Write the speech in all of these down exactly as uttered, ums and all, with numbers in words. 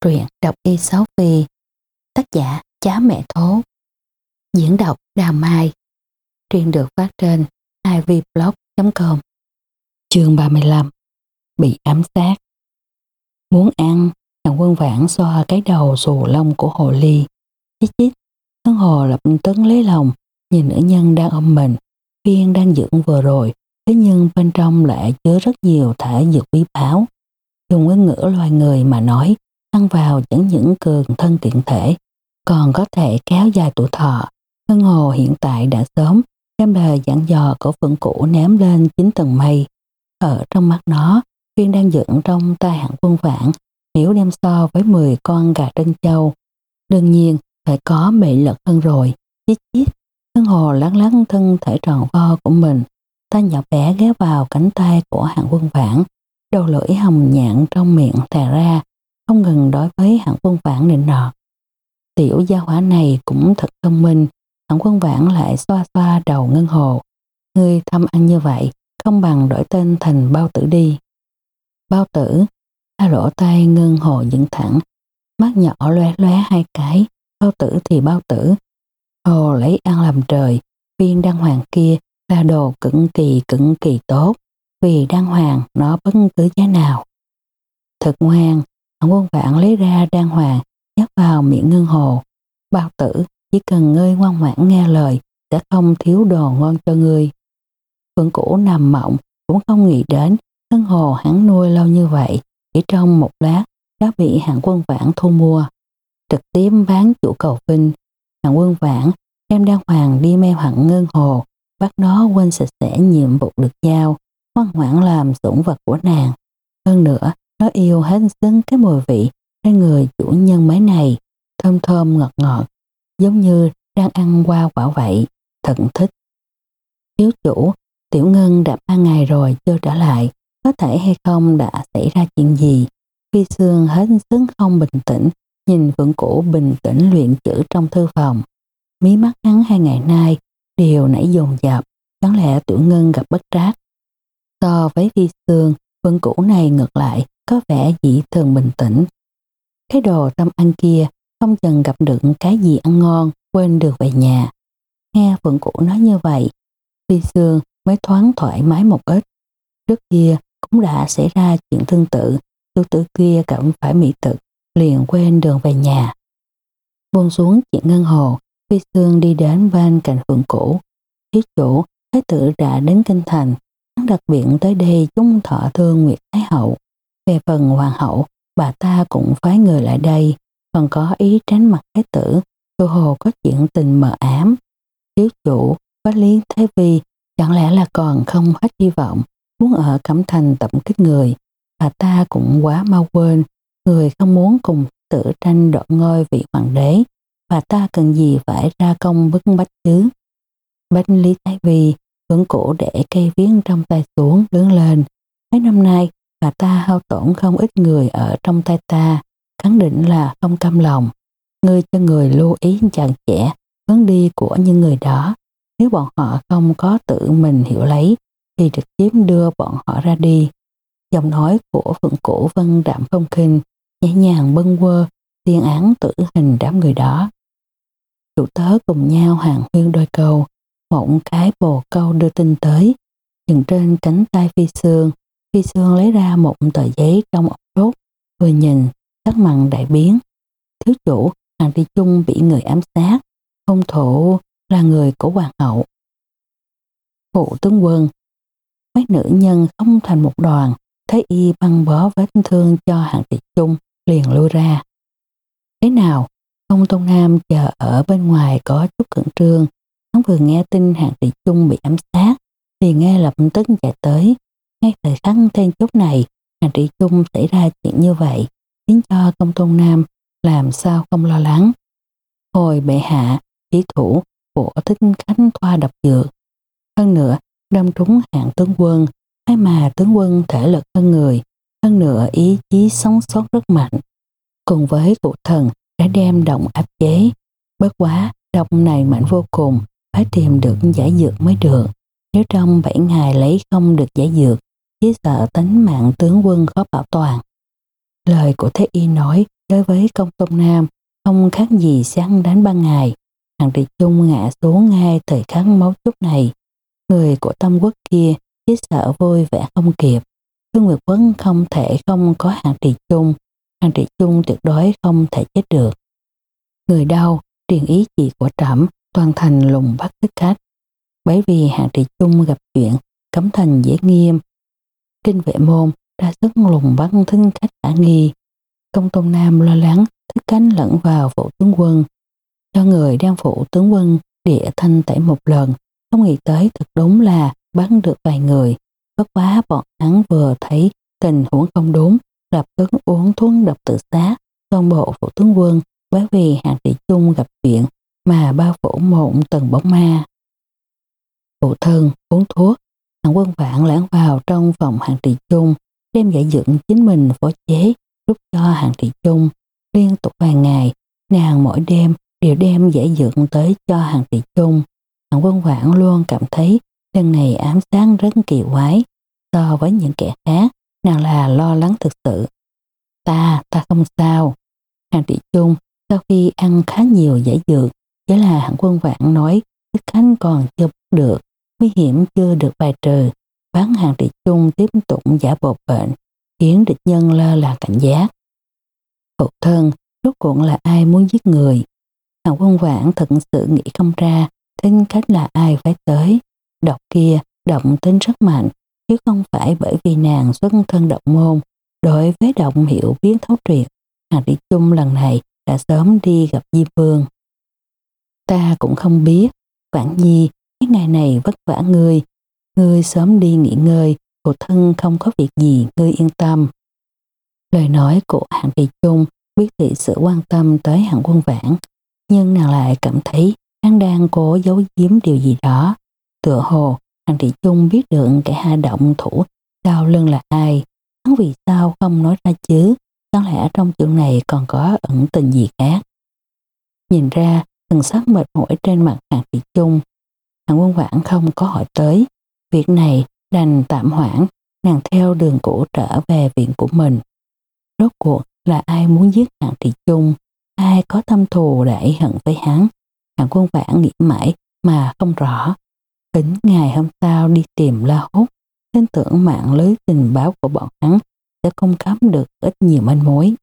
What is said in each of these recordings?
Truyện đọc y sáu Phi, tác giả Chá Mẹ Thố, diễn đọc Đào Mai. Truyện được phát trên i vê blog chấm com. Chương ba mươi lăm. Bị ám sát. Muốn ăn, thằng Quân Vãn xoa cái đầu xù lông của hồ ly. Chít chít, con hồ lập tức lấy lòng, nhìn nữ nhân đang ôm mình. Viên đang dưỡng vừa rồi, thế nhưng bên trong lại chứa rất nhiều thả dược quý báu. Dùng ngôn ngữ loài người mà nói, ăn vào chẳng những cường thân kiện thể, còn có thể kéo dài tuổi thọ. Ngân hồ hiện tại đã sớm đem lời dặn dò của Phượng Cũ ném lên chín tầng mây. Ở trong mắt nó, Viên đang dựng trong tay Hạng Quân Vãn, nếu đem so với mười con gà trân châu, đương nhiên phải có mị lực hơn rồi. Chít chít, Ngân hồ lắc lắc thân thể tròn vo của mình, tay nhỏ bé ghé vào cánh tay của Hạng Quân Vãn, đầu lưỡi hồng nhạn trong miệng thè ra, không ngừng đối với Hạng Quân Vãn nịnh nọt. Tiểu gia hỏa này cũng thật thông minh. Hạng Quân Vãn lại xoa xoa đầu Ngân hồ. Ngươi thăm ăn như vậy, không bằng đổi tên thành Bao Tử đi. Bao Tử? Hai lỗ tay Ngân hồ dựng thẳng, mắt nhỏ lóe lóe hai cái. Bao Tử thì bao tử. Hồ lấy ăn làm trời. Viên đăng hoàng kia là đồ cực kỳ cực kỳ tốt, vì đăng hoàng nó bất cứ giá nào. Thật ngoan. Hạng Quân Vãn lấy ra đan hoàng nhét vào miệng Ngân hồ. Bao Tử, chỉ cần ngươi ngoan ngoãn nghe lời, sẽ không thiếu đồ ngon cho ngươi. Phượng Cũ nằm mộng cũng không nghĩ đến Ngân hồ hắn nuôi lâu như vậy, chỉ trong một lát đã bị Hạng Quân Vãn thu mua, trực tiếp bán chủ cầu vinh. Hạng Quân Vãn đem đan hoàng đi mê hoặc Ngân hồ, bắt nó quên sạch sẽ nhiệm vụ được giao, ngoan ngoãn làm sủng vật của nàng. Hơn nữa, nó yêu hết sức cái mùi vị trên người chủ nhân mấy này, thơm thơm ngọt ngọt, giống như đang ăn qua quả vậy, thật thích. Thiếu chủ, Tiểu Ngân đã ba ngày rồi chưa trở lại, có thể hay không đã xảy ra chuyện gì? Phi Sương hết sức không bình tĩnh, nhìn Phượng Cũ bình tĩnh luyện chữ trong thư phòng. Mí mắt hắn hai ngày nay đều nảy dồn dập, chẳng lẽ Tiểu Ngân gặp bất trắc? So với Phi Sương, Phượng Cũ này ngược lại có vẻ dị thường bình tĩnh. Cái đồ tâm ăn kia không chừng gặp được cái gì ăn ngon, quên được về nhà. Nghe Phượng Cũ nói như vậy, Phi Sương mới thoáng thoải mái một ít. Trước kia cũng đã xảy ra chuyện tương tự, tiểu tử kia cảm phải mỹ thực, liền quên đường về nhà. Buông xuống chuyện Ngân hồ, Phi Sương đi đến bên cạnh Phượng Cũ. Thiếu chủ, thái tử đã đến kinh thành, hắn đặc biệt tới đây chúng thọ thương Nguyệt Thái hậu. Về phần hoàng hậu, bà ta cũng phái người lại đây, còn có ý tránh mặt thái tử, tự hồ có chuyện tình mờ ám. Thiếu chủ, Bách Lý Thái Vi chẳng lẽ là còn không hết hy vọng, muốn ở Cẩm Thành tập kích người. Bà ta cũng quá mau quên, người không muốn cùng tử tranh đoạt ngôi vị hoàng đế, bà ta cần gì phải ra công bức bách chứ. Bách Lý Thái Vi Phượng Cũ để cây viếng trong tay xuống, đứng lên. Mấy năm nay bà ta hao tổn không ít người ở trong tay ta, khẳng định là không cam lòng. Ngươi cho người lưu ý chặt chẽ hướng đi của những người đó, nếu bọn họ không có tự mình hiểu lấy thì trực tiếp đưa bọn họ ra đi. Giọng nói của Phượng Cũ vân đạm phong khinh, nhẹ nhàng bâng quơ tuyên án tử hình đám người đó. Chủ tớ cùng nhau hàng huyên đôi câu, một cái bồ câu đưa tin tới, dừng trên cánh tay Phi Sương. Phi Sương lấy ra một tờ giấy trong ống đốt, vừa nhìn sắc mặt đại biến. Thiếu chủ, Hàng Tri Chung bị người ám sát, hung thủ là người của hoàng hậu. Phụ tướng quân. Mấy nữ nhân không thành một đoàn, thấy y băng bó vết thương cho Hàng Tri Chung, liền lui ra. Thế nào? Công Tôn Nam chờ ở bên ngoài có chút khẩn trương. Hắn vừa nghe tin Hàng Tri Chung bị ám sát, thì ngay lập tức chạy tới. Ngay thời khắc then chốt này, Hàng Tri Chung xảy ra chuyện như vậy, khiến cho Công Tôn Nam làm sao không lo lắng. Hồi bệ hạ, chỉ thủ của thích khách thoa độc dược. Hơn nữa, đâm trúng Hạng tướng quân, hay mà tướng quân thể lực hơn người, hơn nữa ý chí sống sót rất mạnh. Cùng với cụ thần đã đem độc áp chế. Bất quá, độc này mạnh vô cùng, phải tìm được giải dược mới được. Nếu trong bảy ngày lấy không được giải dược, chỉ sợ tính mạng tướng quân khó bảo toàn. Lời của Thế Y nói đối với Công Tôn Nam không khác gì sáng đánh ban ngày. Hàng Triệt Chung ngã xuống ngay thời khắc mấu chốt này. Người của Tâm Quốc kia chỉ sợ vui vẻ không kịp. Thương Nguyệt Quấn không thể không có Hàng Triệt Chung. Hàng Triệt Chung tuyệt đối không thể chết được. Người đâu truyền ý chỉ của trẫm, toàn thành lùng bắt thích khách. Bởi vì Hàng Triệt Chung gặp chuyện cấm thành dễ nghiêm. Kinh vệ môn ra sức lùng bắt thích khách khả nghi. Công Tôn Nam lo lắng thích cánh lẫn vào phủ tướng quân. Cho người đang phụ tướng quân địa thanh tẩy một lần, không nghĩ tới thật đúng là bắn được vài người. Bất quá bọn hắn vừa thấy tình huống không đúng, lập tức uống thuốc độc tự sát. Toàn bộ phủ tướng quân bởi vì Hàng Triệt Chung gặp chuyện mà bao phủ một tầng bóng ma. Phụ thân uống thuốc, Hàng Quân Vạn lẻn vào trong phòng Hàng Triệt Chung, đem giải dựng chính mình phối chế giúp cho Hàng Triệt Chung. Liên tục vài ngày, nàng mỗi đêm đều đem giải dựng tới cho Hàng Triệt Chung. Hàng Quân Vạn luôn cảm thấy lần này ám sát rất kỳ quái. So với những kẻ khác, nàng là lo lắng thực sự. Ta, ta không sao. Hàng Triệt Chung sau khi ăn khá nhiều giải dược, chỉ là Hàng Quân Vạn nói thích khách còn chưa bắt được, nguy hiểm chưa được bài trừ. Bán Hàng Triệt Chung tiếp tục giả bộ bệnh, khiến địch nhân lơ là cảnh giác. Phụ thân, rốt cuộc là ai muốn giết người? Hàng Quân Vạn thật sự nghĩ không ra tính cách là ai phải tới. Độc kia động tính rất mạnh, chứ không phải bởi vì nàng xuất thân độc môn. Đối với độc hiểu biết thấu triệt, Hàng Triệt Chung lần này đã sớm đi gặp Diêm Vương. Ta cũng không biết, Vãn Nhi, cái ngày này vất vả ngươi, ngươi sớm đi nghỉ ngơi, phụ thân không có việc gì, ngươi yên tâm. Lời nói của Hàng Triệt Chung biết thị sự quan tâm tới Hàng Quân Vãn, nhưng nàng lại cảm thấy hắn đang cố giấu giếm điều gì đó. Tựa hồ Hàng Triệt Chung biết được kẻ hạ động thủ sau lưng là ai, hắn vì sao không nói ra chứ? Đáng lẽ trong chuyện này còn có ẩn tình gì khác? Nhìn ra thần sắc mệt mỏi trên mặt Hàng Triệt Chung, Hàng Quân Vãn không có hỏi tới. Việc này đành tạm hoãn, nàng theo đường cũ trở về viện của mình. Rốt cuộc là ai muốn giết Hàng Triệt Chung? Ai có thâm thù đại hận với hắn? Hàng Quân Vãn nghĩ mãi mà không rõ. Tính ngày hôm sau đi tìm La Húc, tin tưởng mạng lưới tình báo của bọn hắn sẽ cung cấp được ít nhiều manh mối.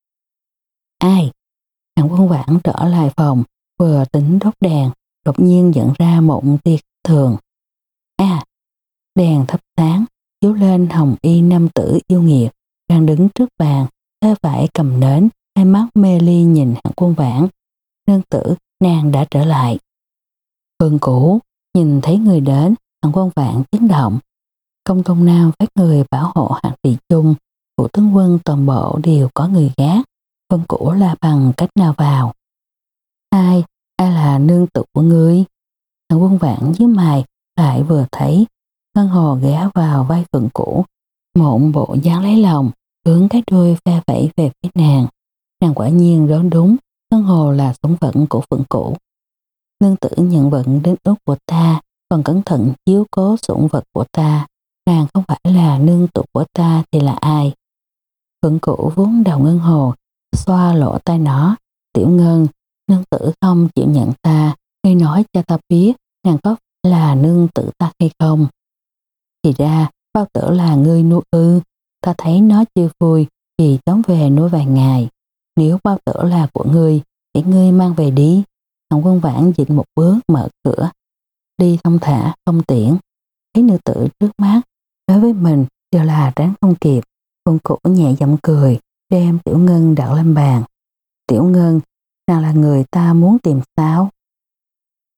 Ai? Hàng Quân Vãn trở lại phòng, vừa tính đốt đèn, đột nhiên nhận ra một tia thường. À, đèn thắp sáng, chiếu lên hồng y nam tử yêu nghiệt, đang đứng trước bàn, tay phải cầm nến, hai mắt mê ly nhìn Hàng Quân Vãn. Nương tử, nàng đã trở lại. Vườn cũ, nhìn thấy người đến, Hàng Quân Vãn chấn động. Công Tôn Nam phái người bảo hộ Hàng Triệt Chung, của tướng quân toàn bộ đều có người gác. Vân Cũ là bằng cách nào vào? Ai, ai là nương tử của ngươi? Hàng Quân Vãn dưới mày lại vừa thấy Ngân Hồ ghé vào vai Vân Cũ, một bộ dáng lấy lòng, hướng cái đuôi phe vẫy về phía nàng. Nàng quả nhiên đoán đúng, Ngân Hồ là sủng vật của Vân Cũ. Nương tử nhận vận đến ước của ta, còn cẩn thận chiếu cố sủng vật của ta. Nàng không phải là nương tử của ta thì là ai? Vân Cũ vốn đầu Ngân Hồ, xoa lỗ tai nó. Tiểu Ngân, nương tử không chịu nhận ta, ngươi nói cho ta biết nàng có phải là nương tử ta hay không? Thì ra bao tử là ngươi nuôi ư? Ta thấy nó chưa vui thì tóm về nuôi vài ngày. Nếu bao tử là của ngươi thì ngươi mang về đi. Hàng Quân Vãn dịch một bước mở cửa, đi thông thả không tiễn. Thấy nữ tử trước mắt đối với mình đều là tránh không kịp. Vân Cũ nhẹ giọng cười, đem Tiểu Ngân đặt lên bàn. Tiểu Ngân, nàng là người ta muốn tìm sao?